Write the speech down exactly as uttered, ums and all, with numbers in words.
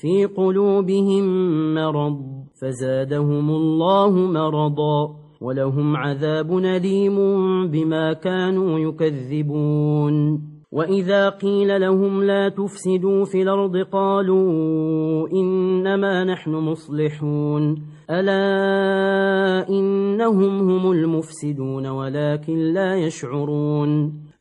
في قلوبهم مرض فزادهم الله مرضا ولهم عذاب أليم بما كانوا يكذبون وإذا قيل لهم لا تفسدوا في الأرض قالوا إنما نحن مصلحون ألا إنهم هم المفسدون ولكن لا يشعرون